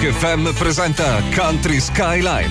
Rock FM presenta Country Skyline.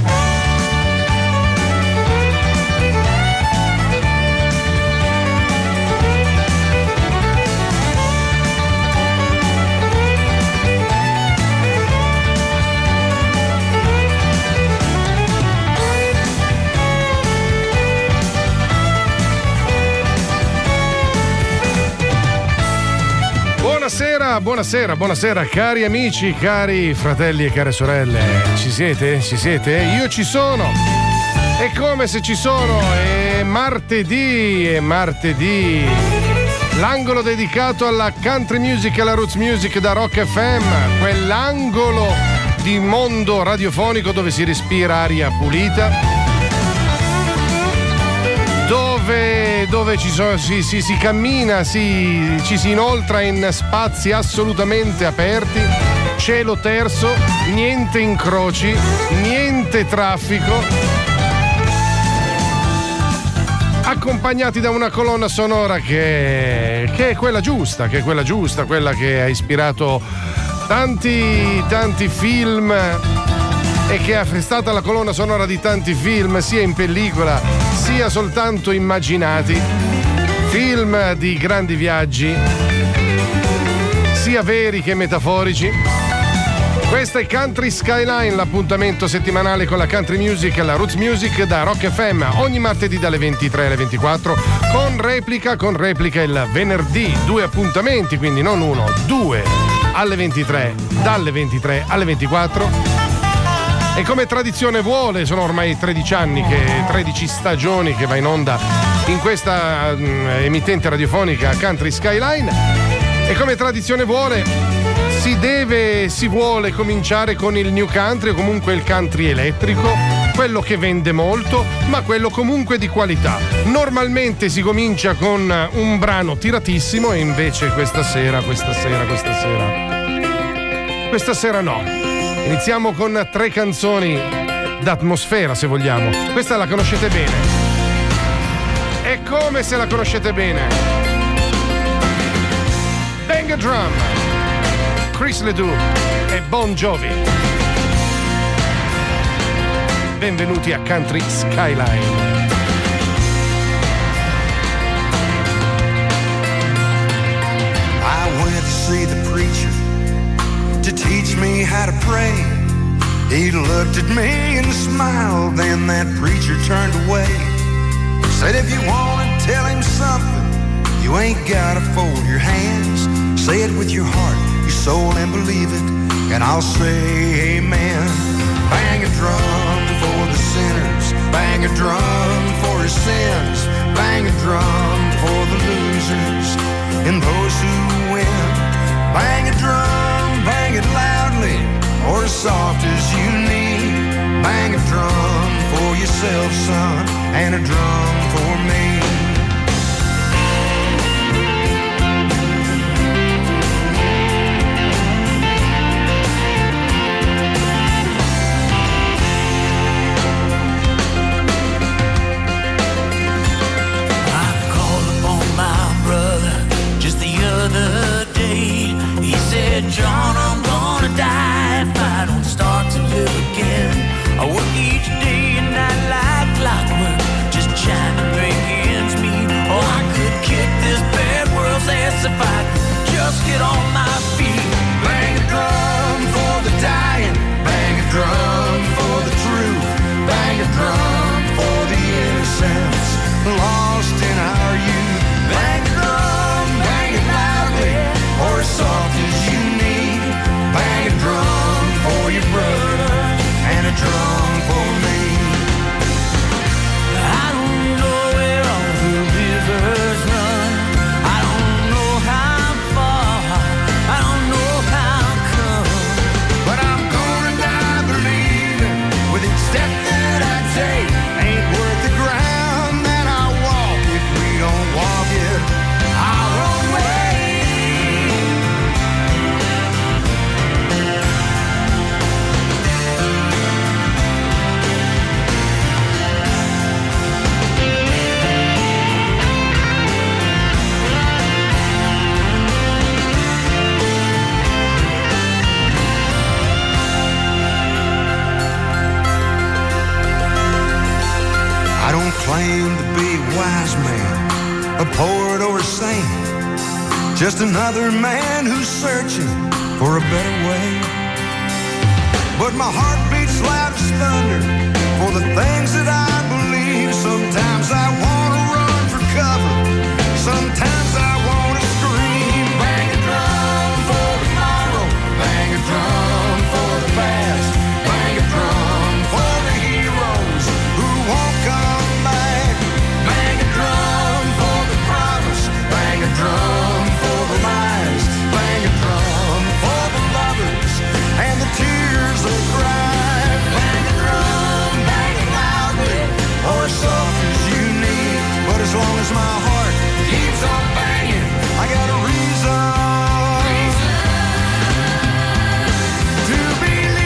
Buonasera cari amici, cari fratelli e care sorelle. Ci siete? Io ci sono. È come se ci sono. È martedì. L'angolo dedicato alla country music e alla roots music da Rock FM. Quell'angolo di mondo radiofonico dove si respira aria pulita. Dove si cammina, ci si inoltra in spazi assolutamente aperti, cielo terzo, niente incroci, niente traffico, accompagnati da una colonna sonora che è quella giusta, quella che ha ispirato tanti film e che è stata la colonna sonora di tanti film, sia in pellicola sia soltanto immaginati, film di grandi viaggi sia veri che metaforici. Questa è Country Skyline, l'appuntamento settimanale con la country music e la roots music da Rock FM, ogni martedì dalle 23 alle 24 con replica il venerdì, 2 appuntamenti, quindi non uno, 2 alle 23, dalle 23 alle 24. E come tradizione vuole, sono ormai 13 stagioni che va in onda in questa emittente radiofonica Country Skyline. E come tradizione vuole, si vuole cominciare con il new country o comunque il country elettrico, quello che vende molto, ma quello comunque di qualità. Normalmente si comincia con un brano tiratissimo e invece questa sera no. Iniziamo con 3 canzoni d'atmosfera, se vogliamo. Questa la conoscete bene. E come se la conoscete bene? Bang a Drum, Chris Ledoux e Bon Jovi. Benvenuti a Country Skyline. I went to see the preacher to teach me how to pray. He looked at me and smiled, then that preacher turned away. Said if you want to tell him something, you ain't gotta fold your hands. Say it with your heart, your soul, and believe it, and I'll say amen. Bang a drum for the sinners, bang a drum for his sins, bang a drum for the losers and those who win. Bang a drum, bang it loudly or as soft as you need. Bang a drum for yourself, son, and a drum for me. I called upon my brother just the other day. He said, John, I'm gonna die if I don't start to live again. I work each day and night like clockwork, just trying to make ends meet. Oh, I could kick this bad world's ass if I could just get on my feet. Bang a drum for the dying, bang a drum for the truth, bang a drum for the innocents lost in our youth. Bang a drum, bang it loudly or as soft as you need. claim to be a wise man, a poet or a saint, just another man who's searching for a better way. But my heart beats loud as thunder for the things that I believe. Sometimes I wanna run for cover, sometimes I wanna scream. Bang a drum for tomorrow, bang a drum for the past, bang a drum for the heroes who won't come back. Bang a drum for the promise, bang a drum for the lies, bang a drum for the lovers and the tears they cry. Bang a drum, bang it loudly or as soft as you need. But as long as my heart keeps on banging, I got a reason to believe.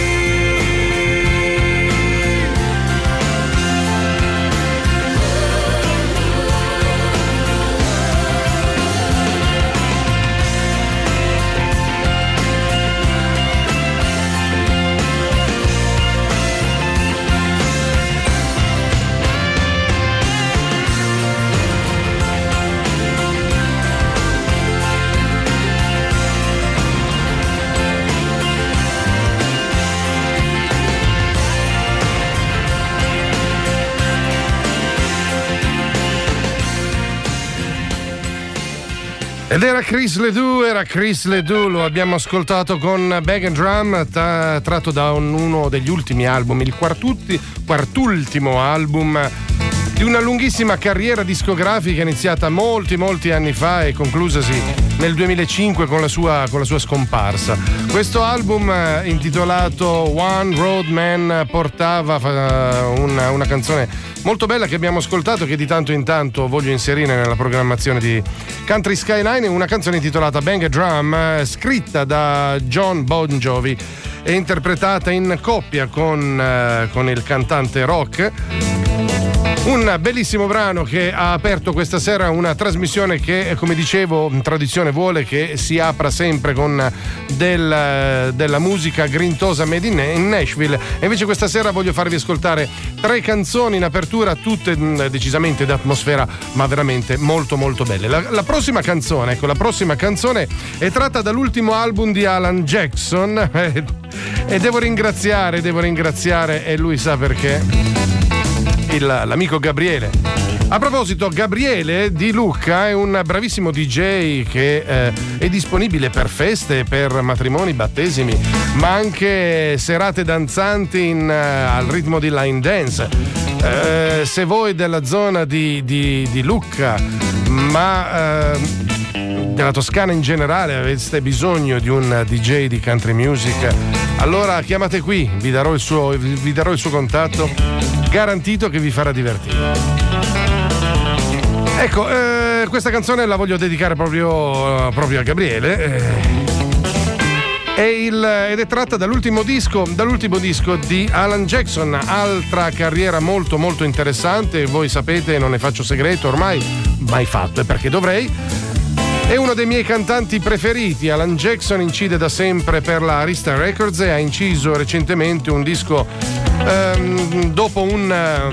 Ed era Chris Ledoux, lo abbiamo ascoltato con Bang and Drum, tratto da uno degli ultimi album, il quartultimo album di una lunghissima carriera discografica iniziata molti anni fa e conclusasi nel 2005 con la sua scomparsa. Questo album intitolato One Road Man portava una canzone molto bella che abbiamo ascoltato, che di tanto in tanto voglio inserire nella programmazione di Country Skyline, una canzone intitolata Bang a Drum, scritta da John Bon Jovi e interpretata in coppia con il cantante rock. Un bellissimo brano che ha aperto questa sera una trasmissione che, come dicevo, tradizione vuole che si apra sempre con della musica grintosa made in Nashville, e invece questa sera voglio farvi ascoltare 3 canzoni in apertura, tutte decisamente d'atmosfera, ma veramente molto belle. La prossima canzone è tratta dall'ultimo album di Alan Jackson e devo ringraziare, e lui sa perché, l'amico Gabriele. A proposito, Gabriele Di Lucca è un bravissimo DJ che è disponibile per feste, per matrimoni, battesimi, ma anche serate danzanti al ritmo di line dance. Se voi della zona di Lucca, ma della Toscana in generale, aveste bisogno di un DJ di country music, allora chiamate qui, vi darò il suo contatto, garantito che vi farà divertire. Ecco, questa canzone la voglio dedicare proprio a Gabriele, ed è tratta dall'ultimo disco di Alan Jackson, altra carriera molto interessante. Voi sapete, non ne faccio segreto ormai, mai fatto, e perché dovrei. È uno dei miei cantanti preferiti. Alan Jackson incide da sempre per la Arista Records e ha inciso recentemente un disco dopo un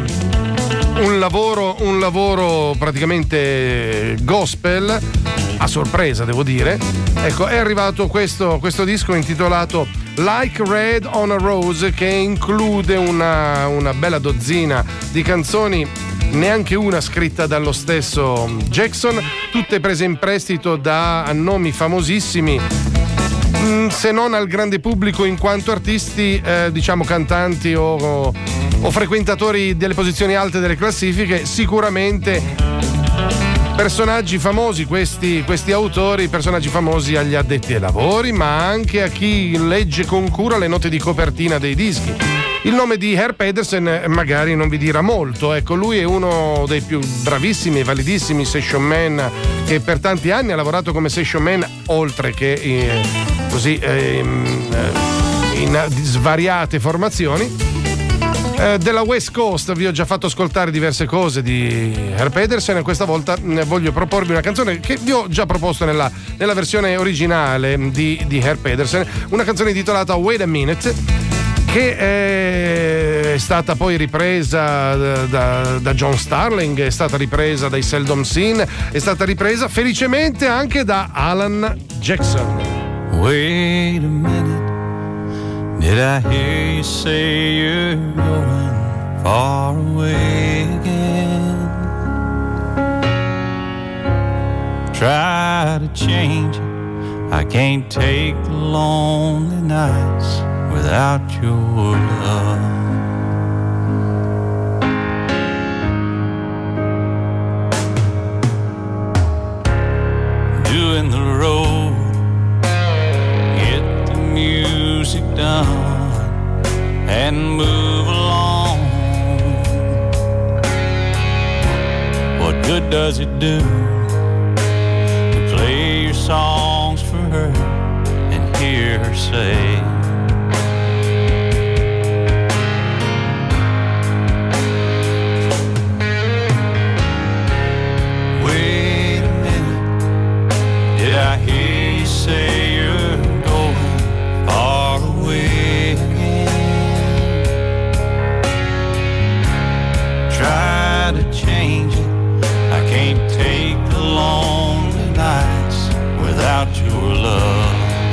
lavoro praticamente gospel, a sorpresa devo dire. Ecco, è arrivato questo disco intitolato Like Red on a Rose, che include una bella dozzina di canzoni, neanche una scritta dallo stesso Jackson, tutte prese in prestito da nomi famosissimi, se non al grande pubblico in quanto artisti, diciamo cantanti o frequentatori delle posizioni alte delle classifiche, sicuramente personaggi famosi, questi autori, personaggi famosi agli addetti ai lavori, ma anche a chi legge con cura le note di copertina dei dischi. Il nome di Herb Pedersen magari non vi dirà molto, ecco, lui è uno dei più bravissimi e validissimi session man che per tanti anni ha lavorato come session man, oltre che in svariate formazioni. Della West Coast vi ho già fatto ascoltare diverse cose di Herb Pedersen, e questa volta voglio proporvi una canzone che vi ho già proposto nella versione originale di Herb Pedersen, una canzone intitolata Wait a Minute, che è stata poi ripresa da John Starling, è stata ripresa dai Seldom Scene, è stata ripresa felicemente anche da Alan Jackson. Wait a minute, did I hear you say you're going far away again? Try to change it, I can't take the lonely nights without your love. Doing the road, get the music done and move along. What good does it do to play your songs for her and hear her say, wait a minute, did I hear you say you're going far away again? Try to change it, I can't take the lonely nights without your love.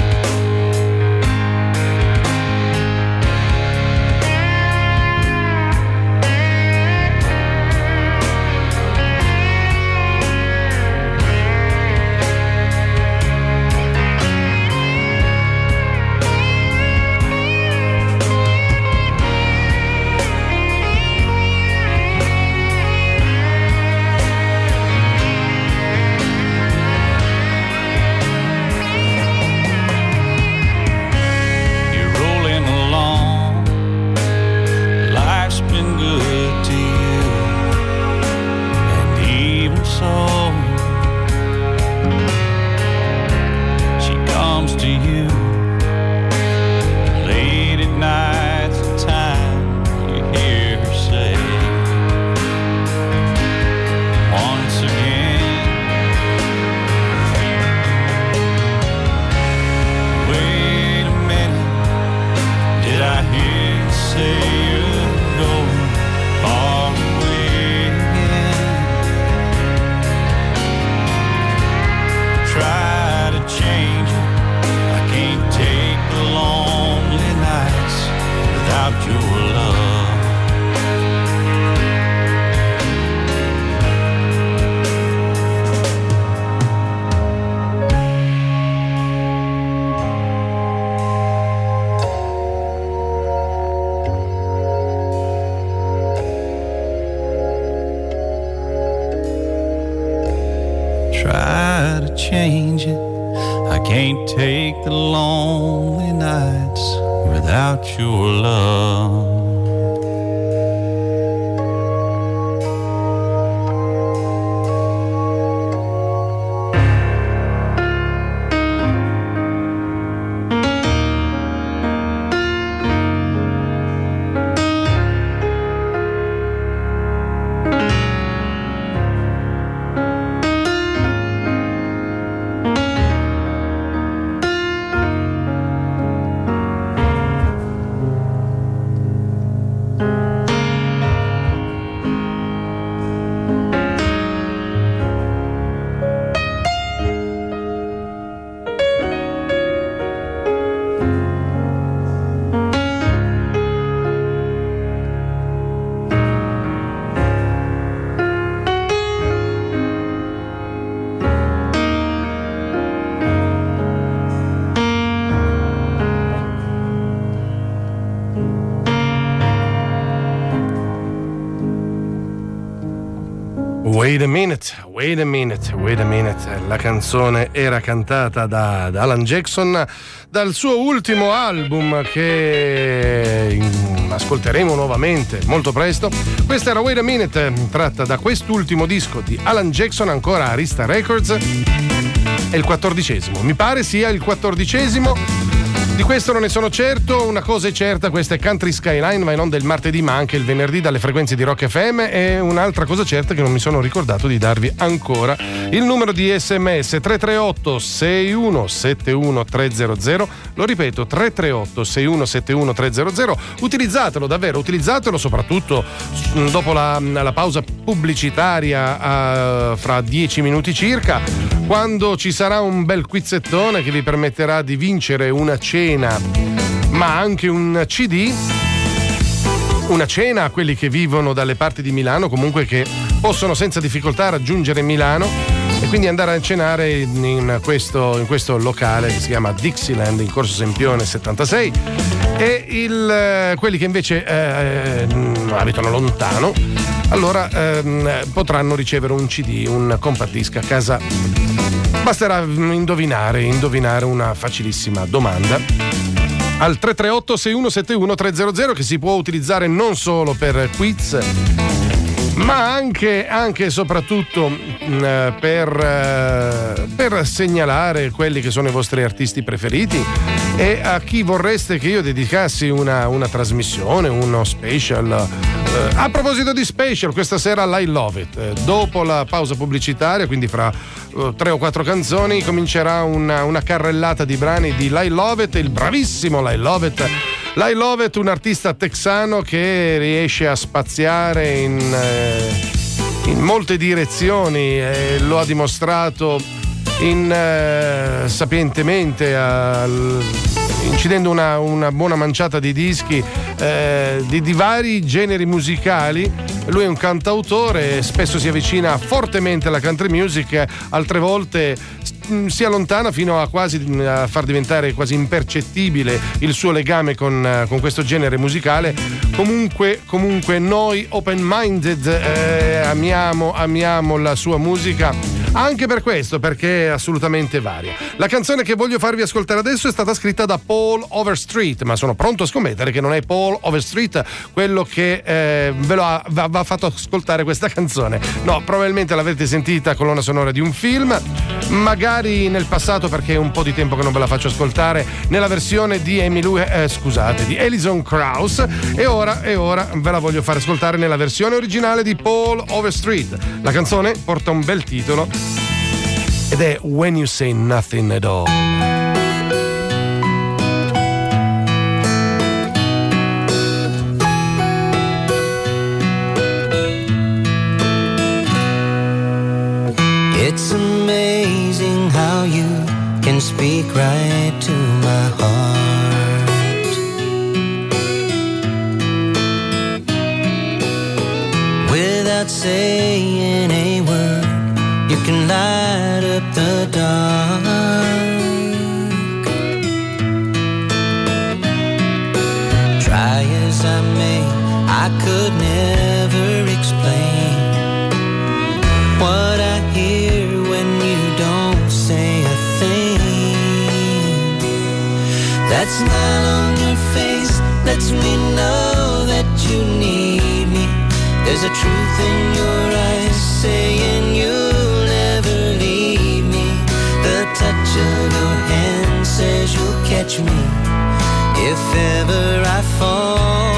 Try to change it, I can't take the lonely nights without your love. Wait a minute, wait a minute, wait a minute. La canzone era cantata da Alan Jackson dal suo ultimo album che ascolteremo nuovamente molto presto. Questa era Wait a Minute, tratta da quest'ultimo disco di Alan Jackson, ancora a Arista Records. È il 14esimo, mi pare sia il 14esimo. Di questo non ne sono certo, una cosa è certa, questa è Country Skyline, va in onda il martedì ma anche il venerdì dalle frequenze di Rock FM, e un'altra cosa certa che non mi sono ricordato di darvi ancora il numero di SMS 338 6171 300, lo ripeto 338 6171 300, utilizzatelo davvero, utilizzatelo soprattutto dopo la pausa pubblicitaria fra 10 minuti circa, quando ci sarà un bel quizzettone che vi permetterà di vincere una cena, ma anche un CD. Una cena a quelli che vivono dalle parti di Milano, comunque che possono senza difficoltà raggiungere Milano e quindi andare a cenare in questo locale che si chiama Dixieland in Corso Sempione 76, e quelli che invece abitano lontano, allora potranno ricevere un CD, un compact disc a casa. Basterà indovinare una facilissima domanda al 338 6171 300, che si può utilizzare non solo per quiz ma anche e soprattutto per segnalare quelli che sono i vostri artisti preferiti e a chi vorreste che io dedicassi una trasmissione, uno special. A proposito di special, questa sera I Love It, dopo la pausa pubblicitaria, quindi fra 3 o 4 canzoni, comincerà una carrellata di brani di I Love It, il bravissimo I Love It. I Love It, un artista texano che riesce a spaziare in molte direzioni, lo ha dimostrato sapientemente, incidendo una buona manciata di dischi di vari generi musicali. Lui è un cantautore, spesso si avvicina fortemente alla country music, altre volte si allontana fino a far diventare quasi impercettibile il suo legame con questo genere musicale. Comunque noi open minded amiamo la sua musica anche per questo, perché è assolutamente varia. La canzone che voglio farvi ascoltare adesso è stata scritta da Paul Overstreet, ma sono pronto a scommettere che non è Paul Overstreet quello che ve lo ha fatto ascoltare questa canzone. No, probabilmente l'avete sentita colonna sonora di un film, magari nel passato, perché è un po' di tempo che non ve la faccio ascoltare, nella versione di di Alison Krauss, e ora ve la voglio fare ascoltare nella versione originale di Paul Overstreet. La canzone porta un bel titolo ed è When You Say Nothing at All. It's amazing how you can speak right to my heart. Without saying a word, you can light up the dark. Try as I may, I could never explain what I hear when you don't say a thing. That smile on your face lets me know that you need me. There's a truth in your eyes saying you'll never leave me. The touch of your hand says you'll catch me if ever I fall.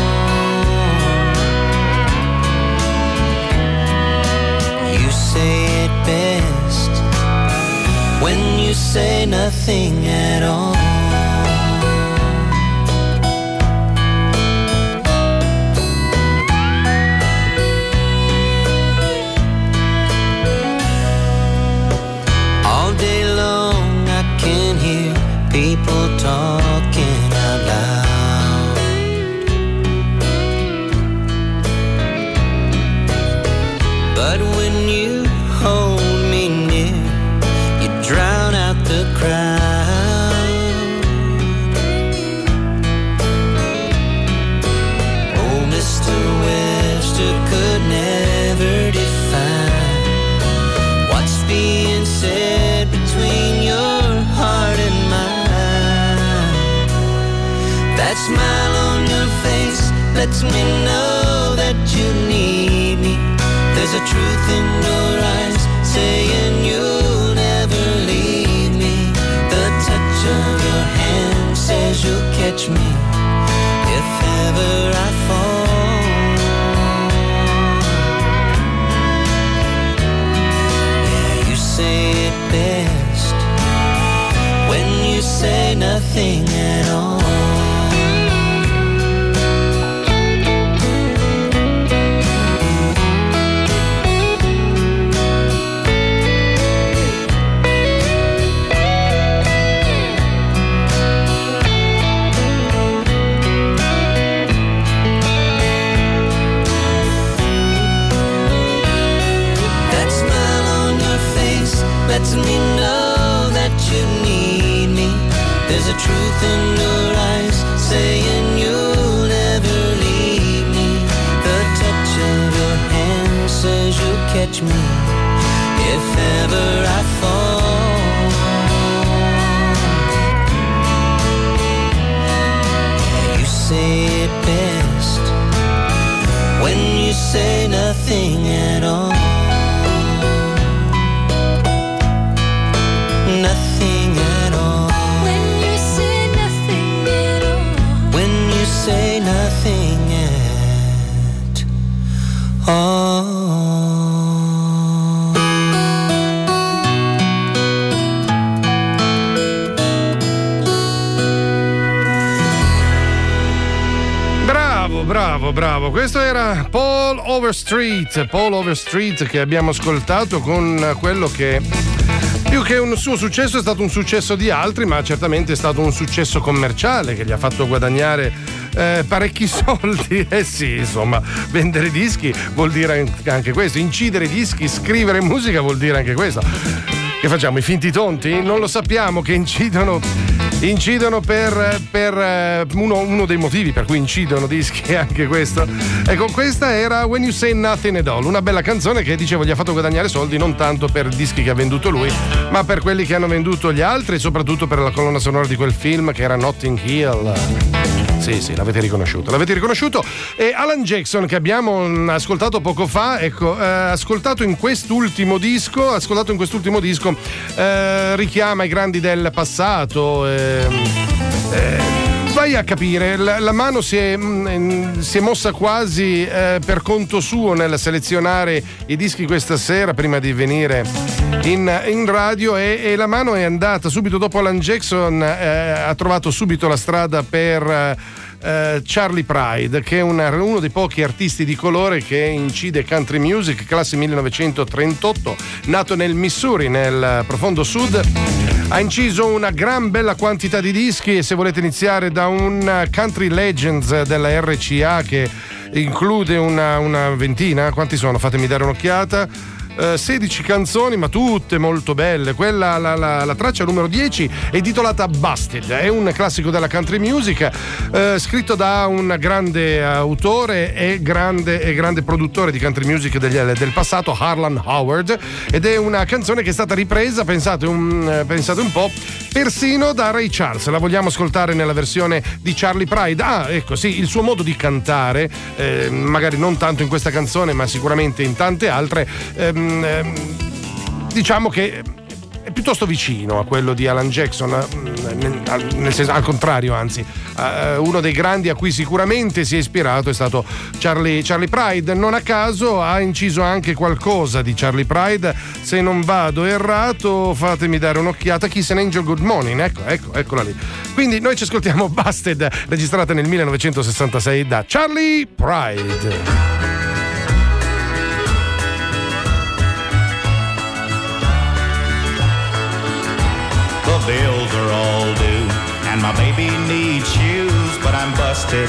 You say it best when you say nothing at all. People talking out loud. But when you hold me near, you drown out the crowd. Oh, Mr. Webster could never define what's being said between your heart and mine. That smile on your face lets me know that you need me. There's a truth in your eyes saying you'll never leave me. The touch of your hand says you say nothing at all. Lets me know that you need me. There's a truth in your eyes saying you'll never leave me. The touch of your hand says you'll catch me if ever I fall. You say it best when you say nothing at all. Nothing at all. When you say nothing at all. When you say nothing at all. Bravo. Questo era Paul Overstreet che abbiamo ascoltato con quello che più che un suo successo è stato un successo di altri, ma certamente è stato un successo commerciale che gli ha fatto guadagnare parecchi soldi. Sì, insomma, vendere dischi vuol dire anche questo, incidere dischi, scrivere musica vuol dire anche questo. Che facciamo, i finti tonti? Non lo sappiamo che incidono per uno dei motivi per cui incidono dischi è anche questo. Ecco, questa era When You Say Nothing at All, una bella canzone che, dicevo, gli ha fatto guadagnare soldi non tanto per dischi che ha venduto lui, ma per quelli che hanno venduto gli altri e soprattutto per la colonna sonora di quel film che era Notting Hill. Sì, l'avete riconosciuto. E Alan Jackson, che abbiamo ascoltato poco fa, ecco, ascoltato in quest'ultimo disco, richiama i grandi del passato. Vai a capire, la mano si è mossa quasi per conto suo nel selezionare i dischi questa sera prima di venire in radio, e la mano è andata subito dopo Alan Jackson, ha trovato subito la strada per Charley Pride, che è uno dei pochi artisti di colore che incide country music, classe 1938, nato nel Missouri, nel profondo sud. Ha inciso una gran bella quantità di dischi, e se volete iniziare da un Country Legends della RCA che include una ventina, quanti sono? Fatemi dare un'occhiata. 16 canzoni, ma tutte molto belle. Quella, la traccia numero 10 è titolata Busted, è un classico della country music, scritto da un grande autore e grande produttore di country music del passato, Harlan Howard, ed è una canzone che è stata ripresa, pensate un po', persino da Ray Charles. La vogliamo ascoltare nella versione di Charley Pride. Ecco, sì, il suo modo di cantare, magari non tanto in questa canzone ma sicuramente in tante altre, diciamo che è piuttosto vicino a quello di Alan Jackson, nel senso, al contrario, anzi, uno dei grandi a cui sicuramente si è ispirato è stato Charley Pride. Non a caso ha inciso anche qualcosa di Charley Pride, se non vado errato, fatemi dare un'occhiata, Kiss an Angel Good Morning, eccola lì. Quindi noi ci ascoltiamo Busted, registrata nel 1966 da Charley Pride. Bills are all due, and my baby needs shoes, but I'm busted.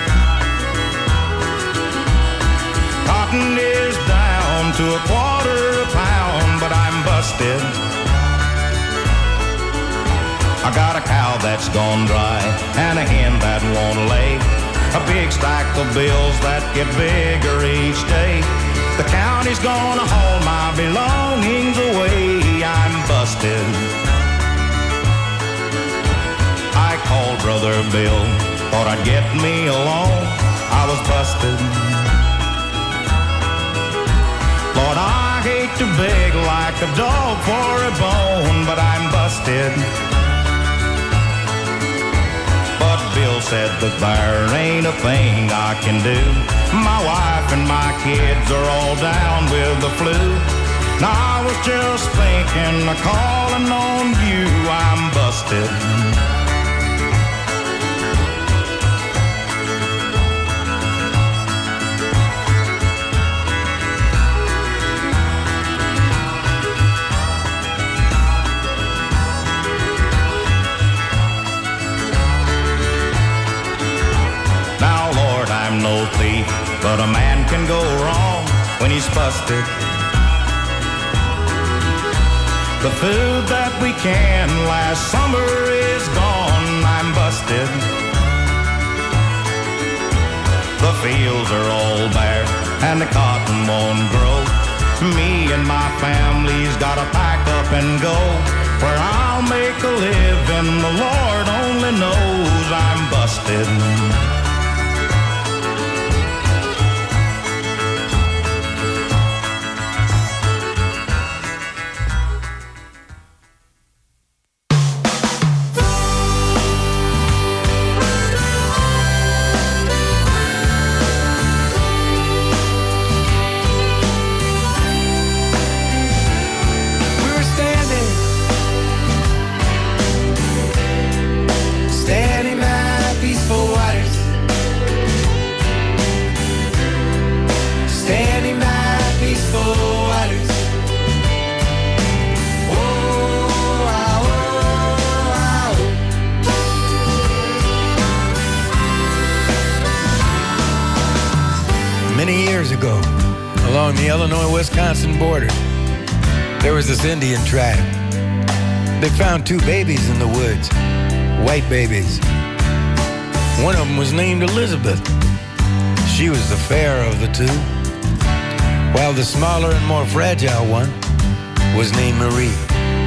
Cotton is down to $0.25 a pound, but I'm busted. I got a cow that's gone dry, and a hen that won't lay, a big stack of bills that get bigger each day. The county's gonna haul my belongings away, I'm busted. I called Brother Bill, thought I'd get me along, I was busted. Lord, I hate to beg like a dog for a bone, but I'm busted. But Bill said that there ain't a thing I can do. My wife and my kids are all down with the flu. Now I was just thinking of calling on you, I'm busted. no thief, but a man can go wrong when he's busted. The food that we canned last summer is gone, I'm busted. The fields are all bare and the cotton won't grow. Me and my family's gotta pack up and go. Where I'll make a living, the Lord only knows I'm busted. Along the Illinois-Wisconsin border, there was this Indian tribe. They found two babies in the woods, white babies. One of them was named Elizabeth. She was the fairer of the two, while the smaller and more fragile one was named Marie.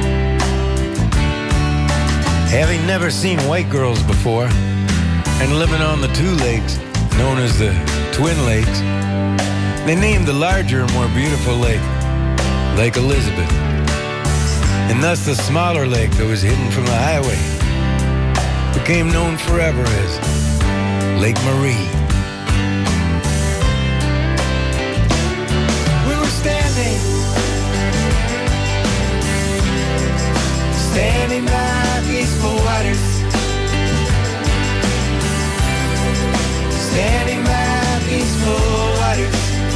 Having never seen white girls before, and living on the two lakes, known as the Twin Lakes, they named the larger and more beautiful lake, Lake Elizabeth. And thus the smaller lake that was hidden from the highway became known forever as Lake Marie. We were standing by peaceful waters, standing by peaceful waters.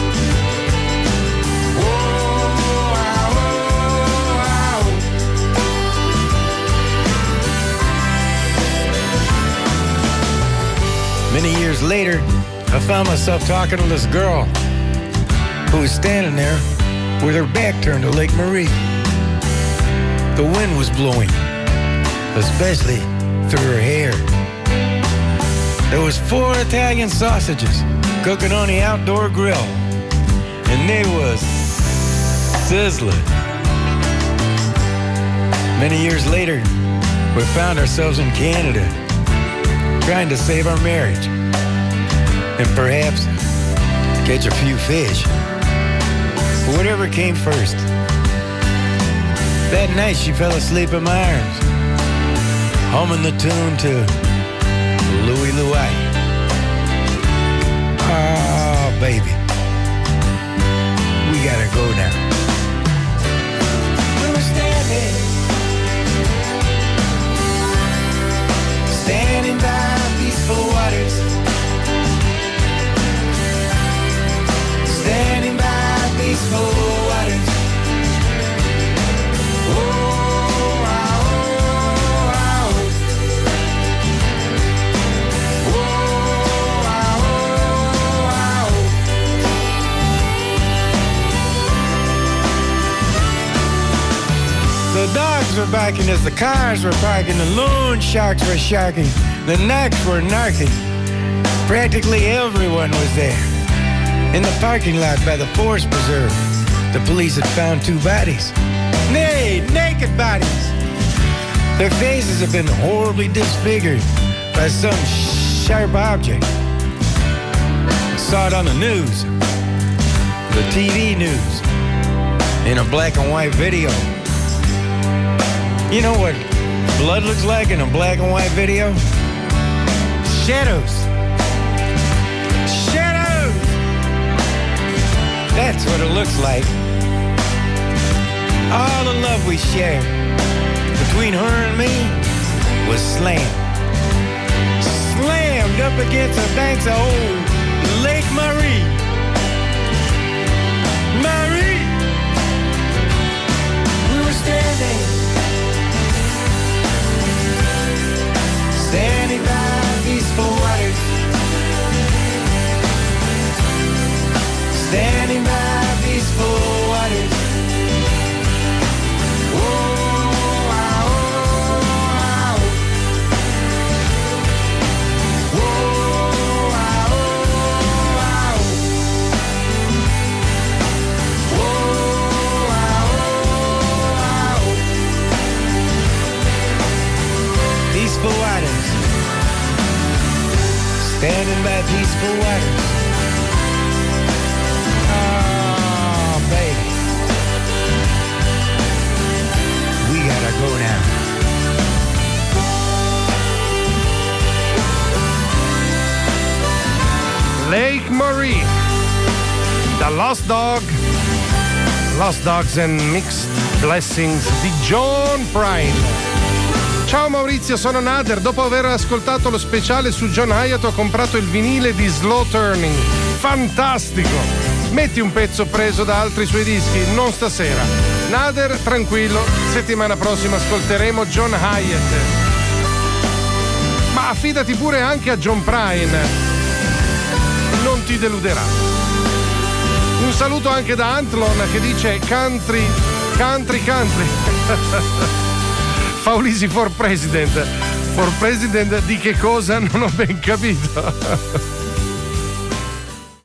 Many years later, I found myself talking to this girl who was standing there with her back turned to Lake Marie. The wind was blowing, especially through her hair. There was 4 Italian sausages cooking on the outdoor grill, and they was sizzling. Many years later, we found ourselves in Canada, trying to save our marriage and perhaps catch a few fish. But whatever came first. That night she fell asleep in my arms, humming the tune to Louie Louie. Oh, baby, we gotta go now. We were standing by peaceful waters, standing by peaceful waters. The dogs were barking as the cars were parking, the loan sharks were sharking, the narcs were narking. Practically everyone was there. In the parking lot by the Forest Preserve, the police had found 2 bodies. Nay, naked bodies. Their faces had been horribly disfigured by some sharp object. I saw it on the news, the TV news, in a black and white video. You know what blood looks like in a black and white video? Shadows. Shadows! That's what it looks like. All the love we shared between her and me was slammed. Slammed up against the banks of old Lake Marie. Marie! We were standing by peaceful waters, hills, standing by peaceful waters. Oh, baby, we gotta go now. Lake Marie, The Lost Dogs and Mixed Blessings di John Prine. Ciao Maurizio, sono Nader. Dopo aver ascoltato lo speciale su John Hyatt ho comprato il vinile di Slow Turning. Fantastico! Metti un pezzo preso da altri suoi dischi, non stasera. Nader, tranquillo, settimana prossima ascolteremo John Hyatt. Ma affidati pure anche a John Prine. Non ti deluderà. Un saluto anche da Antlon che dice country. Faulisi for president. For president di che cosa? Non ho ben capito.